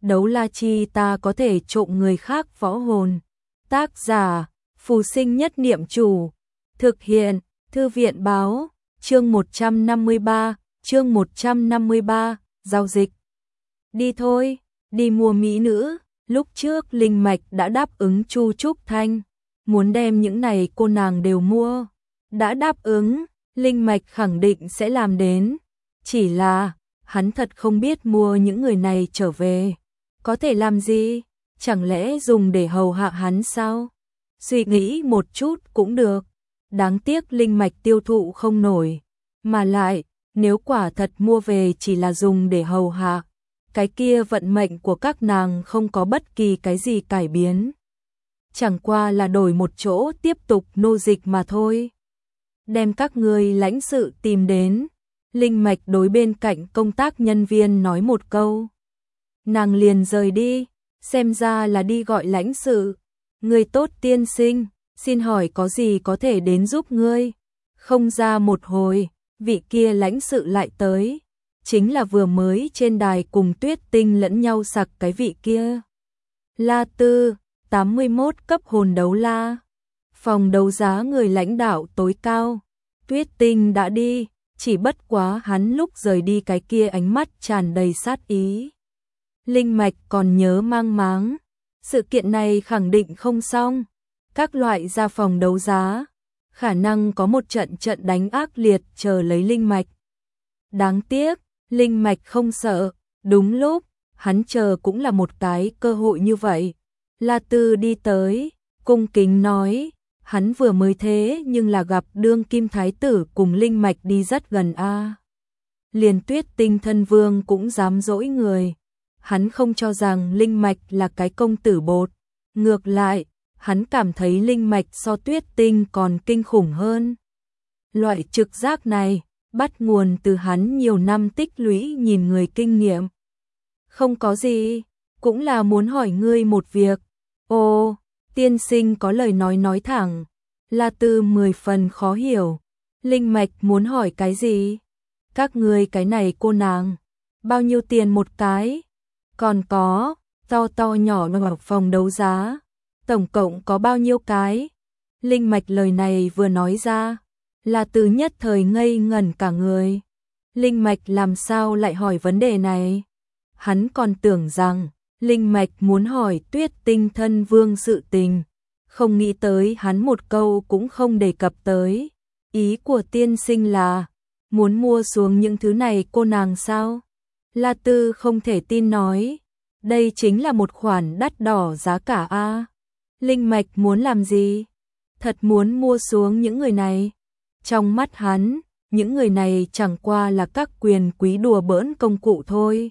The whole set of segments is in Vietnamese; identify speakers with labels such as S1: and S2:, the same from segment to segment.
S1: đấu la chi ta có thể trộm người khác võ hồn. Tác giả, Phù Sinh Nhất Niệm Chủ. Thực hiện, Thư viện báo, chương 153, giao dịch. Đi thôi, đi mua mỹ nữ. Lúc trước Linh Mạch đã đáp ứng Chu Trúc Thanh, muốn đem những này cô nàng đều mua. Đã đáp ứng, Linh Mạch khẳng định sẽ làm đến. Chỉ là, hắn thật không biết mua những người này trở về có thể làm gì, chẳng lẽ dùng để hầu hạ hắn sao? Suy nghĩ một chút cũng được. Đáng tiếc Linh Mạch tiêu thụ không nổi, mà lại, nếu quả thật mua về chỉ là dùng để hầu hạ, cái kia vận mệnh của các nàng không có bất kỳ cái gì cải biến. Chẳng qua là đổi một chỗ tiếp tục nô dịch mà thôi. Đem các người lãnh sự tìm đến. Linh Mạch đối bên cạnh công tác nhân viên nói một câu. Nàng liền rời đi, xem ra là đi gọi lãnh sự. Người tốt tiên sinh, xin hỏi có gì có thể đến giúp ngươi? Không ra một hồi, vị kia lãnh sự lại tới. Chính là vừa mới trên đài cùng Tuyết Tinh lẫn nhau sặc cái vị kia. La Tư, 81 cấp hồn đấu la. Phòng đấu giá người lãnh đạo tối cao. Tuyết Tinh đã đi, chỉ bất quá hắn lúc rời đi cái kia ánh mắt tràn đầy sát ý. Linh Mạch còn nhớ mang máng. Sự kiện này khẳng định không xong. Các loại ra phòng đấu giá, khả năng có một trận đánh ác liệt chờ lấy Linh Mạch. Đáng tiếc, Linh Mạch không sợ, đúng lúc, hắn chờ cũng là một cái cơ hội như vậy. La Tư đi tới, cung kính nói, hắn vừa mới thế nhưng là gặp đương kim thái tử cùng Linh Mạch đi rất gần a. Liền Tuyết Tinh thân vương cũng dám dỗi người. Hắn không cho rằng Linh Mạch là cái công tử bột. Ngược lại, hắn cảm thấy Linh Mạch so Tuyết Tinh còn kinh khủng hơn. Loại trực giác này, bắt nguồn từ hắn nhiều năm tích lũy nhìn người kinh nghiệm. Không có gì, cũng là muốn hỏi ngươi một việc. Ồ, tiên sinh có lời nói thẳng. La Tư 10 phần khó hiểu. Linh Mạch muốn hỏi cái gì? Các ngươi cái này cô nàng, bao nhiêu tiền một cái? Còn có, to nhỏ ở phòng đấu giá, tổng cộng có bao nhiêu cái? Linh Mạch lời này vừa nói ra, là từ nhất thời ngây ngẩn cả người. Linh Mạch làm sao lại hỏi vấn đề này? Hắn còn tưởng rằng, Linh Mạch muốn hỏi Tuyết Tinh thân vương sự tình, không nghĩ tới hắn một câu cũng không đề cập tới. Ý của tiên sinh là, muốn mua xuống những thứ này cô nàng sao? La Tư không thể tin nói, đây chính là một khoản đắt đỏ giá cả a. Linh Mạch muốn làm gì? Thật muốn mua xuống những người này. Trong mắt hắn, những người này chẳng qua là các quyền quý đùa bỡn công cụ thôi.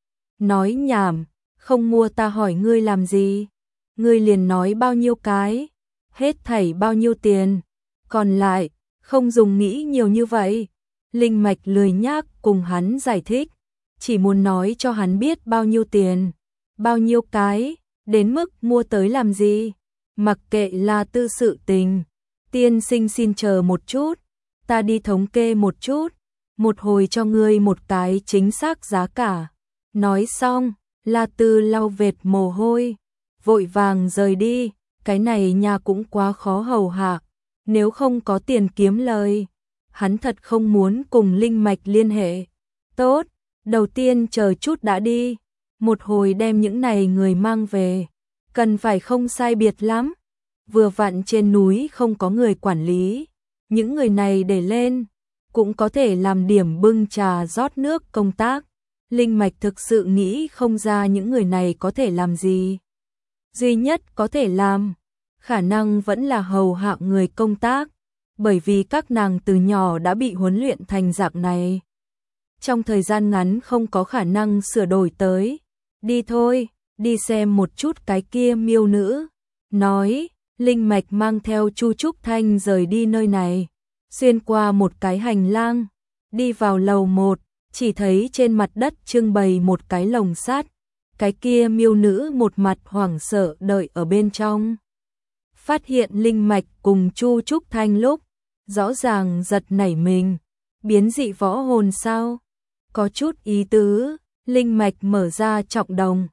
S1: Nói nhảm, không mua ta hỏi ngươi làm gì? Ngươi liền nói bao nhiêu cái, hết thảy bao nhiêu tiền, còn lại, không dùng nghĩ nhiều như vậy. Linh Mạch lười nhác cùng hắn giải thích, chỉ muốn nói cho hắn biết bao nhiêu tiền, bao nhiêu cái, đến mức mua tới làm gì. Mặc kệ là tư sự tình, tiên sinh xin chờ một chút, ta đi thống kê một chút, một hồi cho ngươi một cái chính xác giá cả. Nói xong, La Tư lau vệt mồ hôi, vội vàng rời đi, cái này nhà cũng quá khó hầu hạ, nếu không có tiền kiếm lời, hắn thật không muốn cùng Linh Mạch liên hệ. Tốt, đầu tiên chờ chút đã đi, một hồi đem những này người mang về, cần phải không sai biệt lắm. Vừa vặn trên núi không có người quản lý, những người này để lên, cũng có thể làm điểm bưng trà rót nước công tác. Linh Mạch thực sự nghĩ không ra những người này có thể làm gì. Duy nhất có thể làm, khả năng vẫn là hầu hạ người công tác, bởi vì các nàng từ nhỏ đã bị huấn luyện thành dạng này. Trong thời gian ngắn không có khả năng sửa đổi tới. Đi thôi, đi xem một chút cái kia miêu nữ. Nói, Linh Mạch mang theo Chu Trúc Thanh rời đi nơi này, xuyên qua một cái hành lang, đi vào lầu 1, chỉ thấy trên mặt đất trưng bày một cái lồng sắt, cái kia miêu nữ một mặt hoảng sợ đợi ở bên trong. Phát hiện Linh Mạch cùng Chu Trúc Thanh lúc, rõ ràng giật nảy mình, biến dị võ hồn sao? Có chút ý tứ, Linh Mạch mở ra trọng đồng,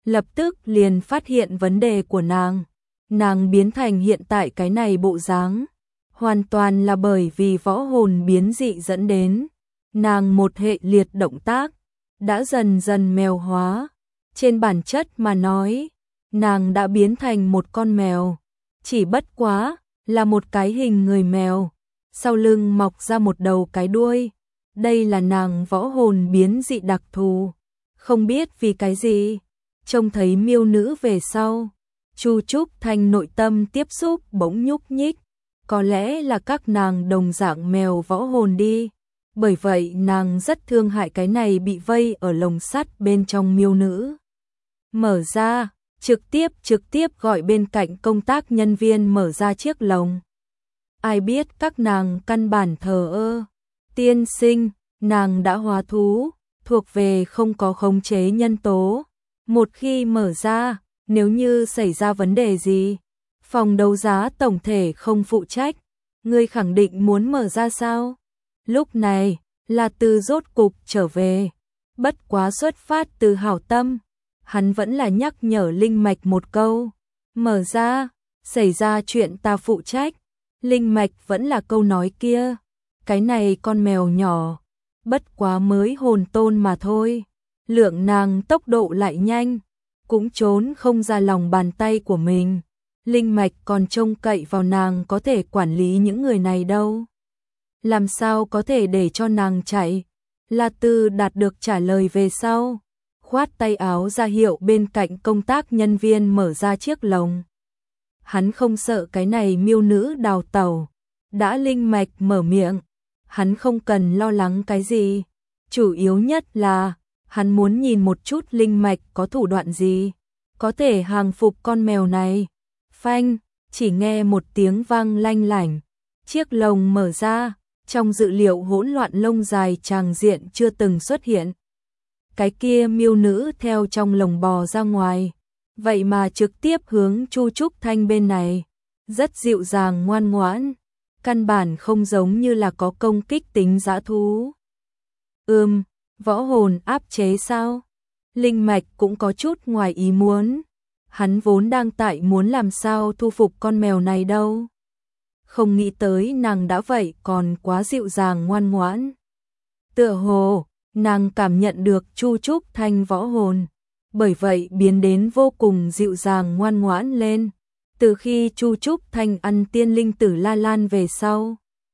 S1: lập tức liền phát hiện vấn đề của nàng. Nàng biến thành hiện tại cái này bộ dáng, hoàn toàn là bởi vì võ hồn biến dị dẫn đến. Nàng một hệ liệt động tác, đã dần dần mèo hóa. Trên bản chất mà nói, nàng đã biến thành một con mèo, chỉ bất quá là một cái hình người mèo, sau lưng mọc ra một đầu cái đuôi. Đây là nàng võ hồn biến dị đặc thù, không biết vì cái gì, trông thấy miêu nữ về sau, Chu Trúc Thanh nội tâm tiếp xúc bỗng nhúc nhích, có lẽ là các nàng đồng dạng mèo võ hồn đi. Bởi vậy nàng rất thương hại cái này bị vây ở lồng sắt bên trong miêu nữ. Mở ra, trực tiếp gọi bên cạnh công tác nhân viên mở ra chiếc lồng. Ai biết các nàng căn bản thờ ơ. Tiên sinh, nàng đã hóa thú, thuộc về không có khống chế nhân tố. Một khi mở ra, nếu như xảy ra vấn đề gì, phòng đấu giá tổng thể không phụ trách. Ngươi khẳng định muốn mở ra sao? Lúc này, La Tư rốt cục trở về. Bất quá xuất phát từ hảo tâm, hắn vẫn là nhắc nhở Linh Mạch một câu. Mở ra, xảy ra chuyện ta phụ trách. Linh Mạch vẫn là câu nói kia. Cái này con mèo nhỏ, bất quá mới hồn tôn mà thôi. Lượng nàng tốc độ lại nhanh, cũng trốn không ra lòng bàn tay của mình. Linh Mạch còn trông cậy vào nàng có thể quản lý những người này đâu. Làm sao có thể để cho nàng chạy? La Tư đạt được trả lời về sau, khoát tay áo ra hiệu bên cạnh công tác nhân viên mở ra chiếc lồng. Hắn không sợ cái này miêu nữ đào tẩu, đã Linh Mạch mở miệng, hắn không cần lo lắng cái gì. Chủ yếu nhất là, hắn muốn nhìn một chút Linh Mạch có thủ đoạn gì, có thể hàng phục con mèo này. Phanh, chỉ nghe một tiếng vang lanh lảnh, chiếc lồng mở ra, trong dự liệu hỗn loạn lông dài tràng diện chưa từng xuất hiện. Cái kia miêu nữ theo trong lồng bò ra ngoài, vậy mà trực tiếp hướng Chu Trúc Thanh bên này, rất dịu dàng ngoan ngoãn, căn bản không giống như là có công kích tính dã thú. Võ hồn áp chế sao? Linh Mạch cũng có chút ngoài ý muốn. Hắn vốn đang tại muốn làm sao thu phục con mèo này đâu. Không nghĩ tới nàng đã vậy còn quá dịu dàng ngoan ngoãn. Tựa hồ, nàng cảm nhận được Chu Trúc Thanh võ hồn, bởi vậy biến đến vô cùng dịu dàng ngoan ngoãn lên. Từ khi Chu Trúc Thanh ăn tiên linh tử La Lan về sau,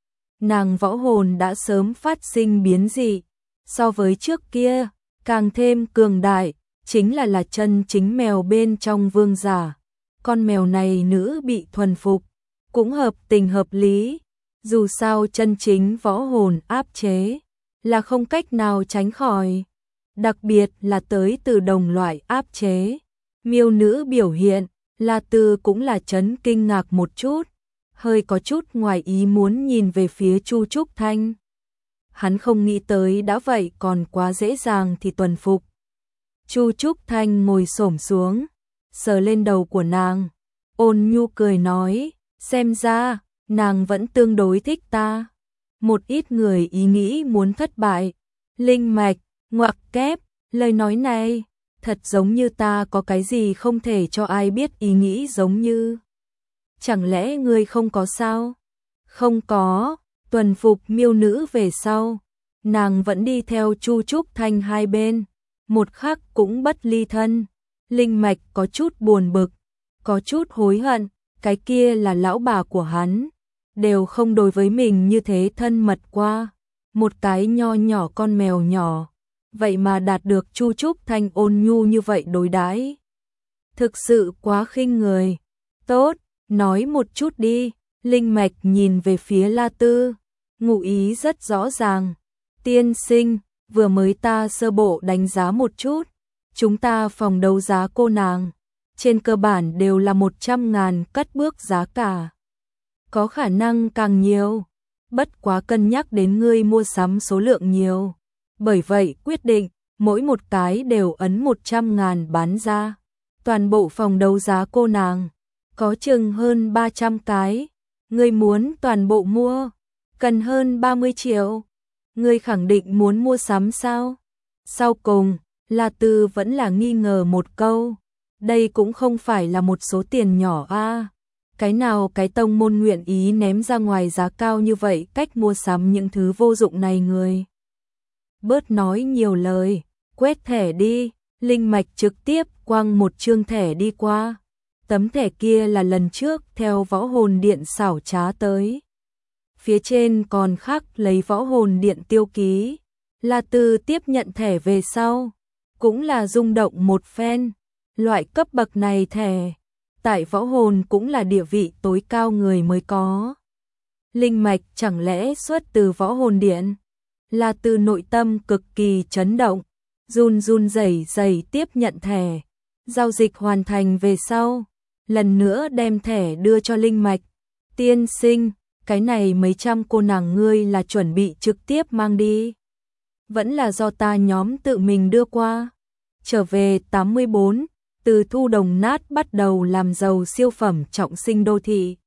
S1: nàng võ hồn đã sớm phát sinh biến dị, so với trước kia, càng thêm cường đại, chính là chân chính mèo bên trong vương giả. Con mèo này nữ bị thuần phục, cũng hợp tình hợp lý, dù sao chân chính võ hồn áp chế, là không cách nào tránh khỏi, đặc biệt là tới từ đồng loại áp chế. Miêu nữ biểu hiện, La Tư cũng là chấn kinh ngạc một chút, hơi có chút ngoài ý muốn nhìn về phía Chu Trúc Thanh. Hắn không nghĩ tới đã vậy còn quá dễ dàng thì tuần phục. Chu Trúc Thanh ngồi xổm xuống, sờ lên đầu của nàng, ôn nhu cười nói, xem ra, nàng vẫn tương đối thích ta. Một ít người ý nghĩ muốn thất bại. Linh Mạch, ngoặc kép, lời nói này, thật giống như ta có cái gì không thể cho ai biết ý nghĩ giống như. Chẳng lẽ ngươi không có sao? Không có, tuần phục miêu nữ về sau, nàng vẫn đi theo Chu Trúc Thanh hai bên, một khắc cũng bất ly thân. Linh Mạch có chút buồn bực, có chút hối hận, cái kia là lão bà của hắn, đều không đối với mình như thế thân mật qua. Một cái nho nhỏ con mèo nhỏ, vậy mà đạt được Chu Trúc Thanh ôn nhu như vậy đối đãi, thực sự quá khinh người. Tốt, nói một chút đi. Linh Mạch nhìn về phía La Tư, ngụ ý rất rõ ràng. Tiên sinh, vừa mới ta sơ bộ đánh giá một chút, chúng ta phòng đấu giá cô nàng, trên cơ bản đều là 100.000 cất bước giá cả. Có khả năng càng nhiều, bất quá cân nhắc đến ngươi mua sắm số lượng nhiều. Bởi vậy quyết định, mỗi một cái đều ấn 100.000 bán ra. Toàn bộ phòng đấu giá cô nàng, có chừng hơn 300 cái. Ngươi muốn toàn bộ mua, cần hơn 30 triệu. Ngươi khẳng định muốn mua sắm sao? Sau cùng, La Tư vẫn là nghi ngờ một câu. Đây cũng không phải là một số tiền nhỏ a. Cái nào cái tông môn nguyện ý ném ra ngoài giá cao như vậy cách mua sắm những thứ vô dụng này người. Bớt nói nhiều lời, quét thẻ đi, Linh Mạch trực tiếp quăng một chương thẻ đi qua. Tấm thẻ kia là lần trước theo võ hồn điện xảo trá tới. Phía trên còn khắc lấy võ hồn điện tiêu ký. La Tư tiếp nhận thẻ về sau, cũng là rung động một phen. Loại cấp bậc này thẻ, tại võ hồn cũng là địa vị tối cao người mới có. Linh Mạch chẳng lẽ xuất từ võ hồn điện? La Tư nội tâm cực kỳ chấn động, run run rẩy rẩy tiếp nhận thẻ. Giao dịch hoàn thành về sau, lần nữa đem thẻ đưa cho Linh Mạch. Tiên sinh, cái này mấy trăm cô nàng ngươi là chuẩn bị trực tiếp mang đi. Vẫn là do ta nhóm tự mình đưa qua. Trở về 84, từ thu đồng nát bắt đầu làm giàu siêu phẩm trọng sinh đô thị.